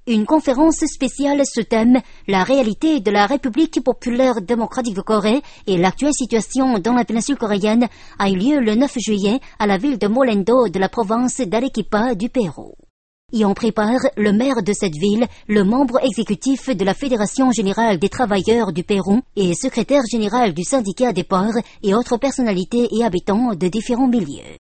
Une conférence spéciale sous thème « La réalité de la République populaire démocratique de Corée et l'actuelle situation dans la péninsule coréenne » a eu lieu le 9 juillet à la ville de Molendo de la province d'Arequipa du Pérou. Y en prépare le maire de cette ville, le membre exécutif de la Fédération générale des travailleurs du Pérou et secrétaire général du syndicat des ports et autres personnalités et habitants de différents milieux.